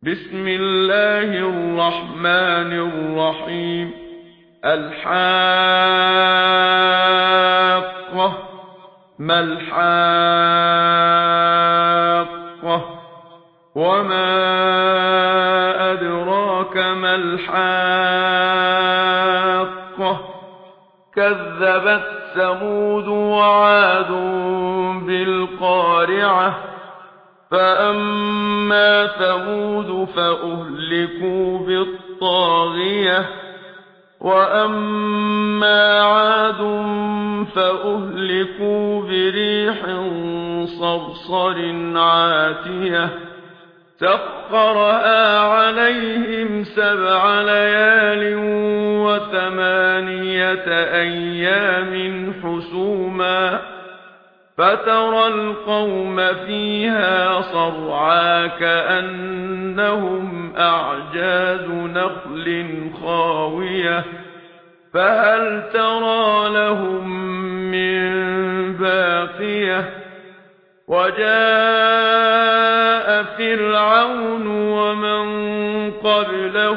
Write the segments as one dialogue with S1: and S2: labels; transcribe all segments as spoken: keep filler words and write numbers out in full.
S1: بسم الله الرحمن الرحيم. الحاقة. ما الحاقة؟ وما أدراك ما الحاقة؟ كذبت ثمود وعاد بالقارعة. فأما ثمود فأهلكوا بالطاغية، وأما عاد فأهلكوا بريح صرصر عاتية سخرها عليهم سبع ليال وثمانية أيام حسوما، فترى القوم فيها صرعى كأنهم أعجاز نخل خاوية، فهل ترى لهم من باقية؟ وجاء فرعون ومن قبله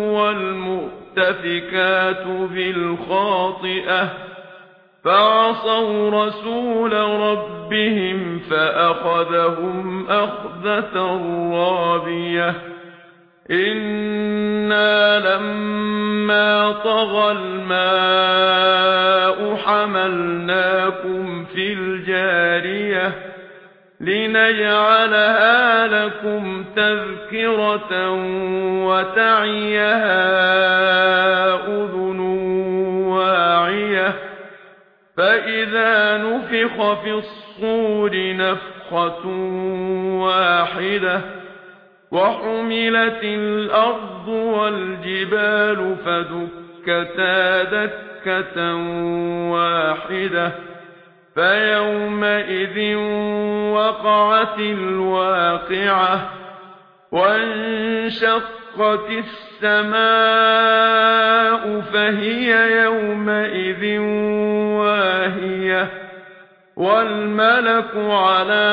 S1: والمؤتفكات بالخاطئة فعصوا رسول ربهم فأخذهم أخذة رابية. إنا لما طغى الماء حملناكم في الجارية لنجعلها لكم تذكرة وتعيها أذن واعية. فإذا نفخ في الصور نفخة واحدة وحملت الأرض والجبال فدكتا دكة واحدة فيومئذ وقعت الواقعة. وانشقت السماء فهي يومئذ واهية، والملك على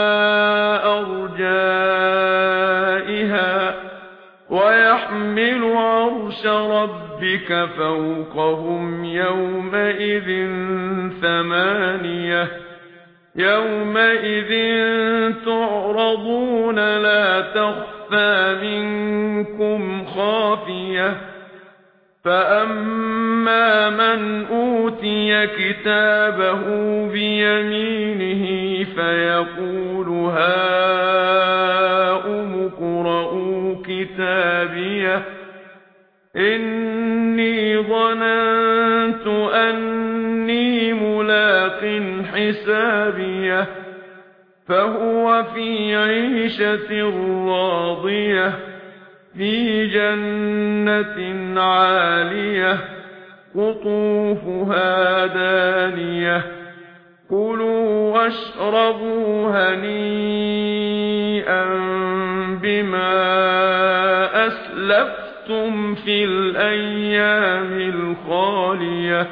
S1: أرجائها ويحمل عرش ربك فوقهم يومئذ ثمانية. يومئذ تعرضون لا تخفى منكم خافية. فأما من أوتي كتابه بيمينه فيقول هاؤم اقرءوا كتابيه إني ظننت أني ملاق حسابيه. فهو في عيشة راضية في جنة عالية قطوفها دانية. كلوا واشربوا هنيئا بما أسلفتم في الأيام الخالية.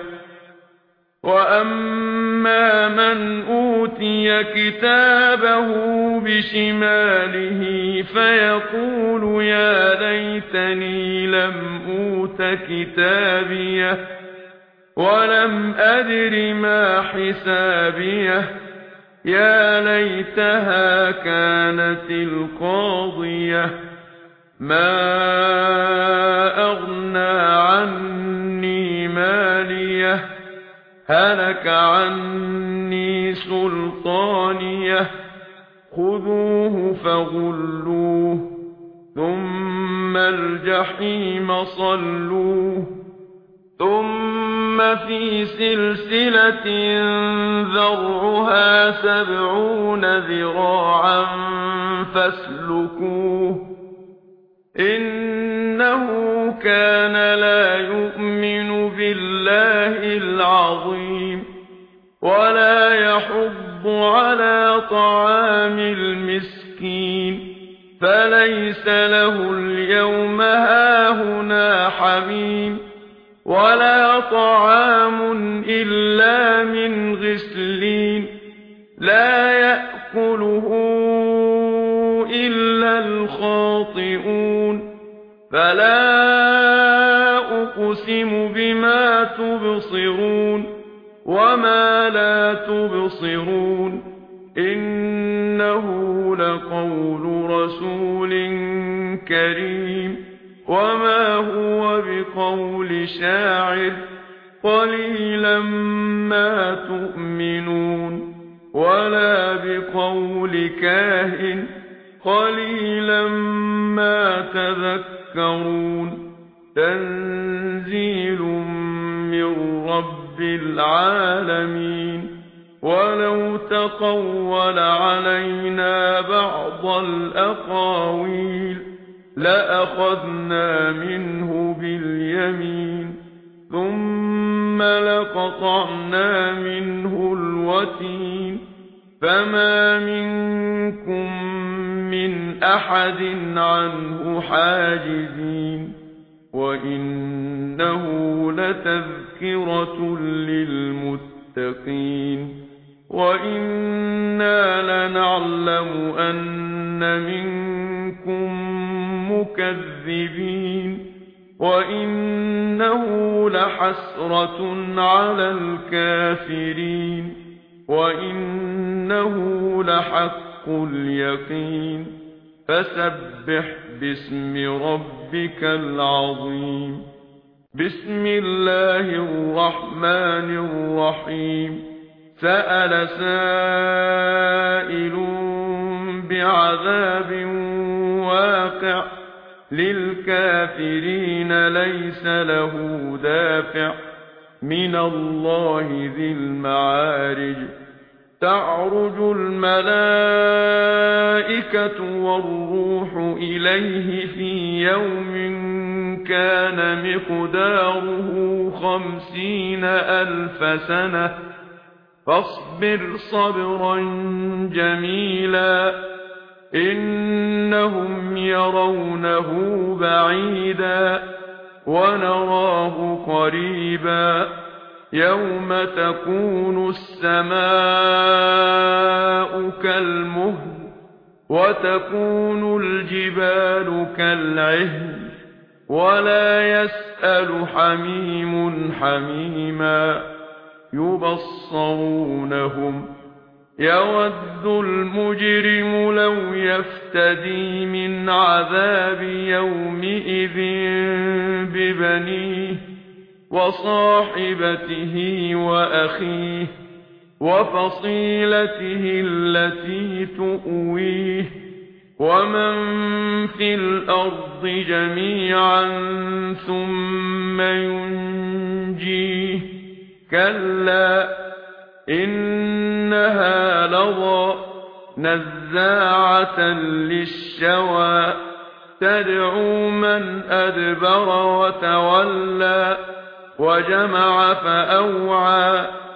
S1: وأما من أوتي كتابه بشماله فيقول يا ليتني لم أوت كتابيه ولم أدر ما حسابيه. يا ليتها كانت القاضية. ما أغنى عني ماليه هلك عني سلطانيه. خذوه فغلوه ثم الجحيم صلوه ثم في سلسلة ذرعها سبعون ذراعا فاسلكوه. إنه كان لا يؤمن بالله العظيم ولا يحض على طعام المسكين فليس له اليوم هاهنا حميم ولا طعام إلا من غسلين لا يأكله إلا الخاطئون يخطئون فلا أقسم بما تبصرون وما لا تبصرون إنه لقول رسول كريم وما هو بقول شاعر قليلا ما تؤمنون ولا بقول كاهن قليلا ما تذكرون تنزيل من رب العالمين ولو تقول علينا بعض الأقاويل لأخذنا منه باليمين ثم لقطعنا منه الوتين فما منكم من أحد عنه حاجزين وإنه لتذكرة للمتقين وإنا لنعلم أن منكم مكذبين وإنه لحسرة على الكافرين وإنه لحق اليقين فسبح باسم ربك العظيم بسم الله الرحمن الرحيم سأل سائل بعذاب واقع للكافرين ليس له دافع من الله ذي المعارج تعرج الملائكة والروح إليه في يوم كان مقداره خمسين ألف سنة فاصبر صبرا جميلا إنهم يرونه بعيدا ونراه قريبا يوم تكون السماء كالمهل وتكون الجبال كالعهن ولا يسأل حميم حميما يبصرونهم يود المجرم لو يفتدي من عذاب يومئذ ببنيه وصاحبته وأخيه وفصيلته التي تؤويه ومن في الأرض جميعا ثم ينجيه كلا إنها لظى نزاعة للشوى تدعو من أدبر وتولى وجمع فأوعى